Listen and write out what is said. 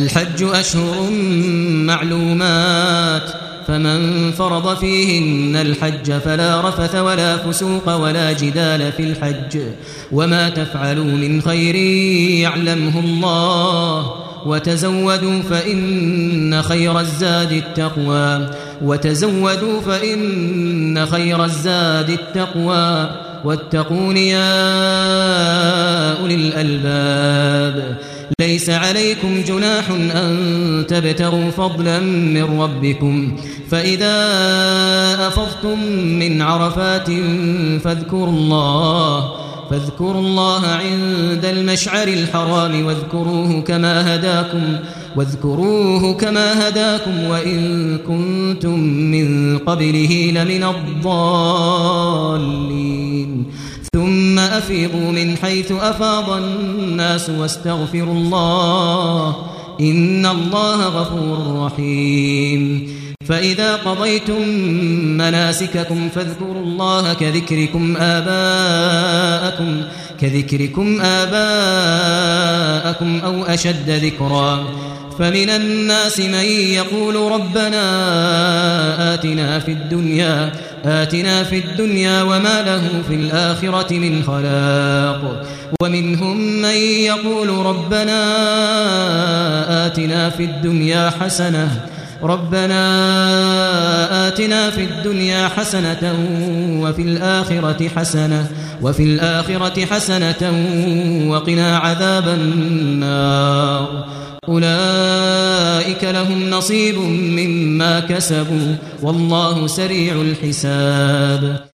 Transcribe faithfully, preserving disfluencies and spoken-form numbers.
الحج أشهر معلومات فمن فرض فيهن الحج فلا رفث ولا فسوق ولا جدال في الحج وما تفعلوا من خير يعلمه الله وتزودوا فإن خير الزاد التقوى وتزودوا فإن خير الزاد التقوى واتقون يا أولي الألباب ليس عليكم جناح أن تبتغوا فضلا من ربكم فإذا أفضتم من عرفات فاذكروا الله فاذكروا الله عند المشعر الحرام واذكروه كما هداكم واذكروه كما هداكم وإن كنتم من قبله لمن الضالين ثم أفيضوا من حيث أفاض الناس واستغفروا الله إن الله غفور رحيم فإذا قضيتم مناسككم فاذكروا الله كذكركم آباءكم كذكركم آباءكم أو أشد ذكرا فمن الناس من يقول ربنا آتنا في الدنيا آتنا في الدنيا وما له في الآخرة من خلاق ومنهم من يقول ربنا آتنا في الدنيا حسنة ربنا آتنا في الدنيا حسنة وفي الآخرة حسنة وفي الآخرة حسنة وقنا عذاب النار أولئك لهم نصيب مما كسبوا والله سريع الحساب